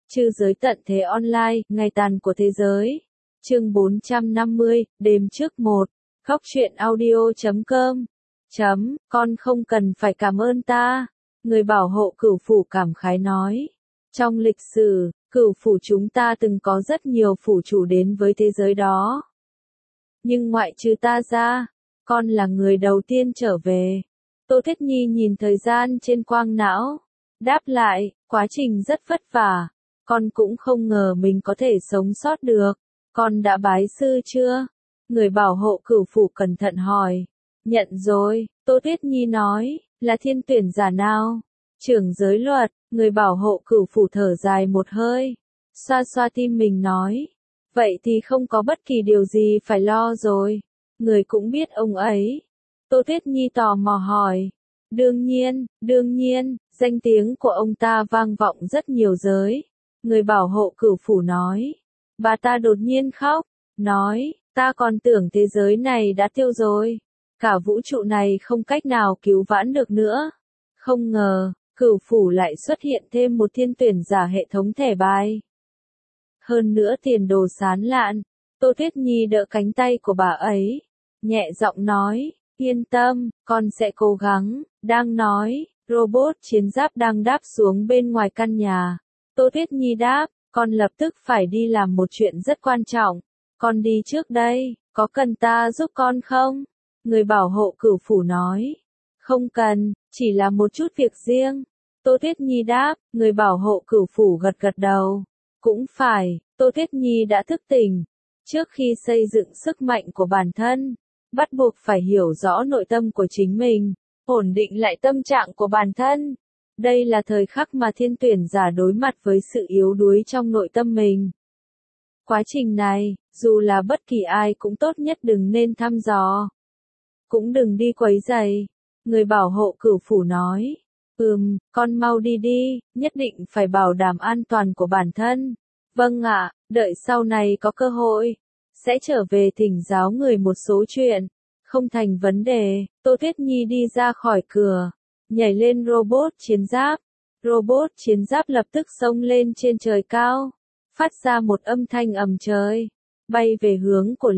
Trư giới tận thế online, ngày tàn của thế giới. Chương 450, đêm trước 1. Khóc chuyện audio.com. Con không cần phải cảm ơn ta. Người bảo hộ Cửu Phủ cảm khái nói. Trong lịch sử, Cửu Phủ chúng ta từng có rất nhiều phủ chủ đến với thế giới đó. Nhưng ngoại trừ ta ra, con là người đầu tiên trở về. Tô Thiết Nhi nhìn thời gian trên quang não. Đáp lại, quá trình rất vất vả. Con cũng không ngờ mình có thể sống sót được. Con đã bái sư chưa? Người bảo hộ Cửu Phủ cẩn thận hỏi. Nhận rồi, Tô Tuyết Nhi nói, là thiên tuyển giả nào? Trưởng giới luật, người bảo hộ Cửu Phủ thở dài một hơi. Xoa xoa tim mình nói. Vậy thì không có bất kỳ điều gì phải lo rồi. Người cũng biết ông ấy. Tô Tuyết Nhi tò mò hỏi. Đương nhiên, danh tiếng của ông ta vang vọng rất nhiều giới. Người bảo hộ Cửu Phủ nói. Bà ta đột nhiên khóc, nói, ta còn tưởng thế giới này đã tiêu rồi. Cả vũ trụ này không cách nào cứu vãn được nữa. Không ngờ, Cửu Phủ lại xuất hiện thêm một thiên tuyển giả hệ thống thẻ bài. Hơn nữa tiền đồ sáng lạn, Tô Tuyết Nhi đỡ cánh tay của bà ấy. Nhẹ giọng nói, yên tâm, con sẽ cố gắng. Đang nói, robot chiến giáp đang đáp xuống bên ngoài căn nhà. Tô Tuyết Nhi đáp, con lập tức phải đi làm một chuyện rất quan trọng. Con đi trước đây, có cần ta giúp con không? Người bảo hộ Cửu Phủ nói. Không cần, chỉ là một chút việc riêng. Tô Tuyết Nhi đáp, người bảo hộ Cửu Phủ gật gật đầu. Cũng phải, Tô Tuyết Nhi đã thức tỉnh. Trước khi xây dựng sức mạnh của bản thân, bắt buộc phải hiểu rõ nội tâm của chính mình, ổn định lại tâm trạng của bản thân. Đây là thời khắc mà thiên tuyển giả đối mặt với sự yếu đuối trong nội tâm mình. Quá trình này, dù là bất kỳ ai cũng tốt nhất đừng nên thăm dò. Cũng đừng đi quấy rầy. Người bảo hộ Cửu Phủ nói. Con mau đi đi, nhất định phải bảo đảm an toàn của bản thân. Vâng ạ, đợi sau này có cơ hội, sẽ trở về thỉnh giáo người một số chuyện. Không thành vấn đề, Tô Tuyết Nhi đi ra khỏi cửa, nhảy lên robot chiến giáp. Robot chiến giáp lập tức xông lên trên trời cao, phát ra một âm thanh ầm trời, bay về hướng của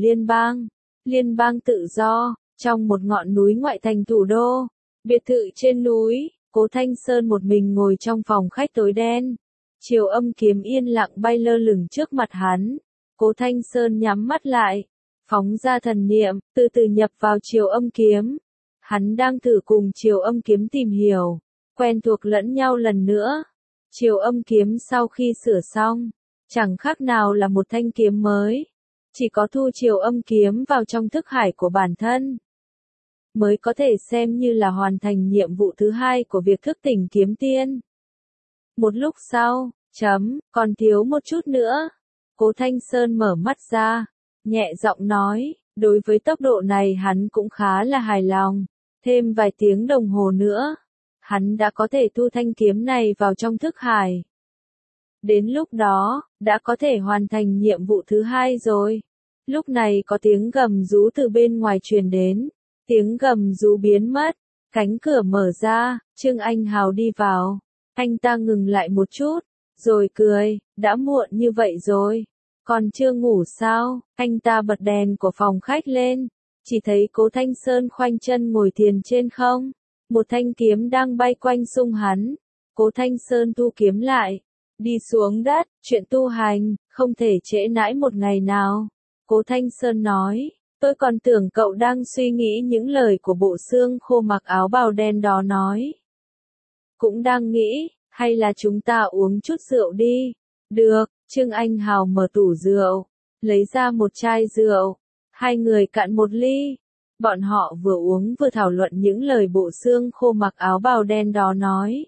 liên bang tự do, trong một ngọn núi ngoại thành thủ đô. Biệt thự trên núi, Cố Thanh Sơn một mình ngồi trong phòng khách tối đen. Chiều âm kiếm yên lặng bay lơ lửng trước mặt hắn. Cố Thanh Sơn nhắm mắt lại, phóng ra thần niệm, từ từ nhập vào chiều âm kiếm. Hắn đang thử cùng chiều âm kiếm tìm hiểu, quen thuộc lẫn nhau lần nữa. Chiều âm kiếm sau khi sửa xong, chẳng khác nào là một thanh kiếm mới. Chỉ có thu chiều âm kiếm vào trong thức hải của bản thân, mới có thể xem như là hoàn thành nhiệm vụ thứ hai của việc thức tỉnh kiếm tiên. Một lúc sau, còn thiếu một chút nữa. Cố Thanh Sơn mở mắt ra, nhẹ giọng nói, đối với tốc độ này hắn cũng khá là hài lòng. Thêm vài tiếng đồng hồ nữa, hắn đã có thể thu thanh kiếm này vào trong thức hải. Đến lúc đó, đã có thể hoàn thành nhiệm vụ thứ hai rồi. Lúc này có tiếng gầm rú từ bên ngoài truyền đến. Tiếng gầm rú biến mất, cánh cửa mở ra, Trương Anh Hào đi vào. Anh ta ngừng lại một chút, rồi cười, đã muộn như vậy rồi. Còn chưa ngủ sao? Anh ta bật đèn của phòng khách lên, chỉ thấy Cố Thanh Sơn khoanh chân ngồi thiền trên không. Một thanh kiếm đang bay quanh xung hắn. Cố Thanh Sơn thu kiếm lại, đi xuống đất, chuyện tu hành, không thể trễ nãi một ngày nào. Cố Thanh Sơn nói. Tôi còn tưởng cậu đang suy nghĩ những lời của bộ xương khô mặc áo bào đen đó nói. Cũng đang nghĩ, hay là chúng ta uống chút rượu đi. Được, Trương Anh Hào mở tủ rượu, lấy ra một chai rượu. Hai người cạn một ly. Bọn họ vừa uống vừa thảo luận những lời bộ xương khô mặc áo bào đen đó nói.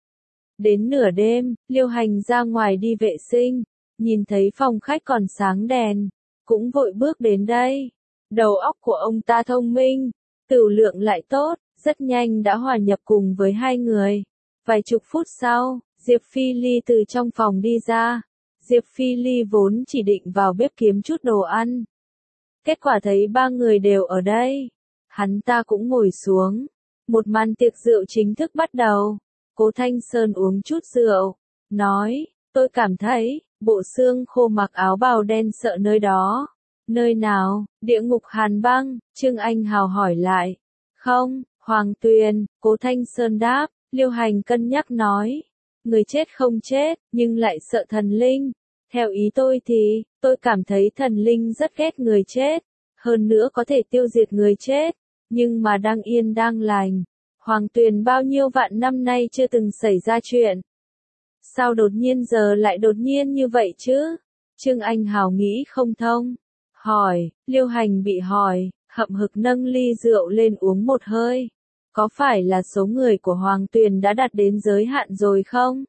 Đến nửa đêm, Liêu Hành ra ngoài đi vệ sinh, nhìn thấy phòng khách còn sáng đèn, cũng vội bước đến đây. Đầu óc của ông ta thông minh, tửu lượng lại tốt, rất nhanh đã hòa nhập cùng với hai người. Vài chục phút sau, Diệp Phi Ly từ trong phòng đi ra. Diệp Phi Ly vốn chỉ định vào bếp kiếm chút đồ ăn. Kết quả thấy ba người đều ở đây. Hắn ta cũng ngồi xuống. Một màn tiệc rượu chính thức bắt đầu. Cố Thanh Sơn uống chút rượu, nói, Tôi cảm thấy, bộ xương khô mặc áo bào đen sợ nơi đó. Nơi nào? Địa ngục hàn băng, Trương Anh Hào hỏi lại. Không, Hoàng Tuyền, Cố Thanh Sơn đáp, Liêu Hành cân nhắc nói. Người chết không chết, nhưng lại sợ thần linh. Theo ý tôi thì, tôi cảm thấy thần linh rất ghét người chết. Hơn nữa có thể tiêu diệt người chết. Nhưng mà đang yên đang lành. Hoàng Tuyền bao nhiêu vạn năm nay chưa từng xảy ra chuyện. Sao đột nhiên giờ lại đột nhiên như vậy chứ? Trương Anh Hào nghĩ không thông. Hỏi, Liêu Hành bị hỏi, hậm hực nâng ly rượu lên uống một hơi. Có phải là số người của Hoàng Tuyền đã đạt đến giới hạn rồi không?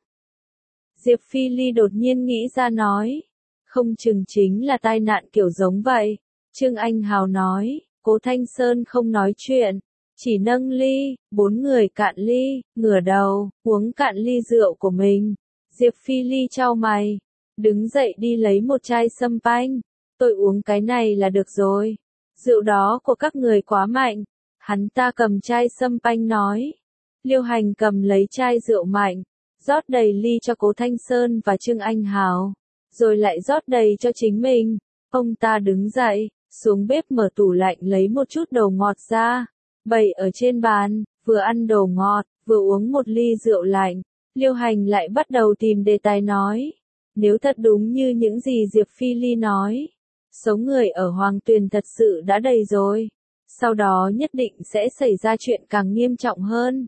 Diệp Phi Ly đột nhiên nghĩ ra nói. Không chừng chính là tai nạn kiểu giống vậy. Trương Anh Hào nói, Cố Thanh Sơn không nói chuyện. Chỉ nâng ly, 4 người cạn ly, ngửa đầu, uống cạn ly rượu của mình. Diệp Phi Ly chau mày. Đứng dậy đi lấy một chai sâm panh. Tôi uống cái này là được rồi. Rượu đó của các người quá mạnh. Hắn ta cầm chai sâm panh nói. Liêu Hành cầm lấy chai rượu mạnh. Rót đầy ly cho Cố Thanh Sơn và Trương Anh Hào. Rồi lại rót đầy cho chính mình. Ông ta đứng dậy, xuống bếp mở tủ lạnh lấy một chút đồ ngọt ra. Bày ở trên bàn, vừa ăn đồ ngọt, vừa uống một ly rượu lạnh. Liêu Hành lại bắt đầu tìm đề tài nói. Nếu thật đúng như những gì Diệp Phi Ly nói, số người ở Hoàng Tuyền thật sự đã đầy rồi. Sau đó nhất định sẽ xảy ra chuyện càng nghiêm trọng hơn.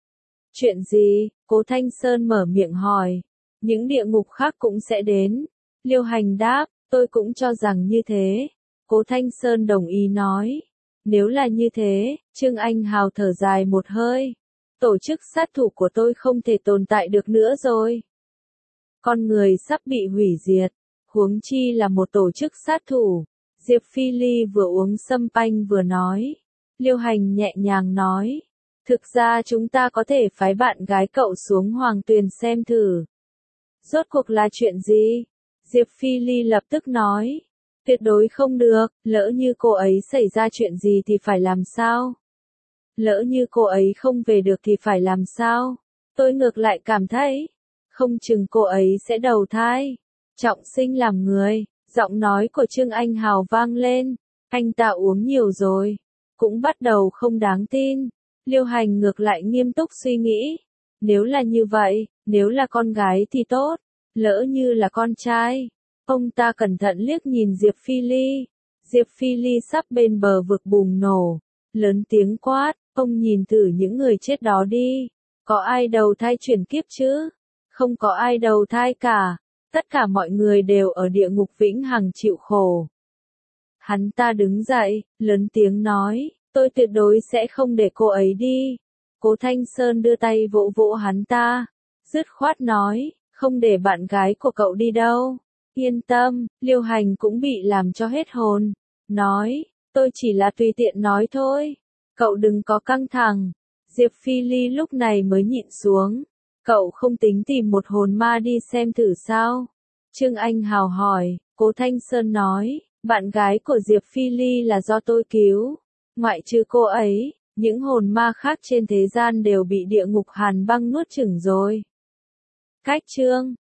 Chuyện gì? Cố Thanh Sơn mở miệng hỏi. Những địa ngục khác cũng sẽ đến. Liêu Hành đáp, tôi cũng cho rằng như thế. Cố Thanh Sơn đồng ý nói. Nếu là như thế, Trương Anh Hào thở dài một hơi. Tổ chức sát thủ của tôi không thể tồn tại được nữa rồi. Con người sắp bị hủy diệt. Huống chi là một tổ chức sát thủ. Diệp Phi Ly vừa uống sâm panh vừa nói. Liêu Hành nhẹ nhàng nói. Thực ra chúng ta có thể phái bạn gái cậu xuống Hoàng Tuyền xem thử. Rốt cuộc là chuyện gì? Diệp Phi Ly lập tức nói. Tuyệt đối không được, lỡ như cô ấy xảy ra chuyện gì thì phải làm sao? Lỡ như cô ấy không về được thì phải làm sao? Tôi ngược lại cảm thấy, không chừng cô ấy sẽ đầu thai, trọng sinh làm người. Giọng nói của Trương Anh Hào vang lên, anh ta uống nhiều rồi, cũng bắt đầu không đáng tin. Liêu Hành ngược lại nghiêm túc suy nghĩ, nếu là như vậy, nếu là con gái thì tốt, lỡ như là con trai. Ông ta cẩn thận liếc nhìn Diệp Phi Ly. Diệp Phi Ly sắp bên bờ vực bùng nổ, lớn tiếng quát, ông nhìn thử những người chết đó đi, có ai đầu thai chuyển kiếp chứ? Không có ai đầu thai cả, tất cả mọi người đều ở địa ngục vĩnh hằng chịu khổ. Hắn ta đứng dậy, lớn tiếng nói, tôi tuyệt đối sẽ không để cô ấy đi. Cố Thanh Sơn đưa tay vỗ vỗ hắn ta, dứt khoát nói, không để bạn gái của cậu đi đâu. Yên tâm, Liêu Hành cũng bị làm cho hết hồn. Nói, tôi chỉ là tùy tiện nói thôi. Cậu đừng có căng thẳng. Diệp Phi Ly lúc này mới nhịn xuống. Cậu không tính tìm một hồn ma đi xem thử sao? Trương Anh Hào hỏi. Cố Thanh Sơn nói, bạn gái của Diệp Phi Ly là do tôi cứu. Ngoại trừ cô ấy, những hồn ma khác trên thế gian đều bị địa ngục hàn băng nuốt chửng rồi. Cách chương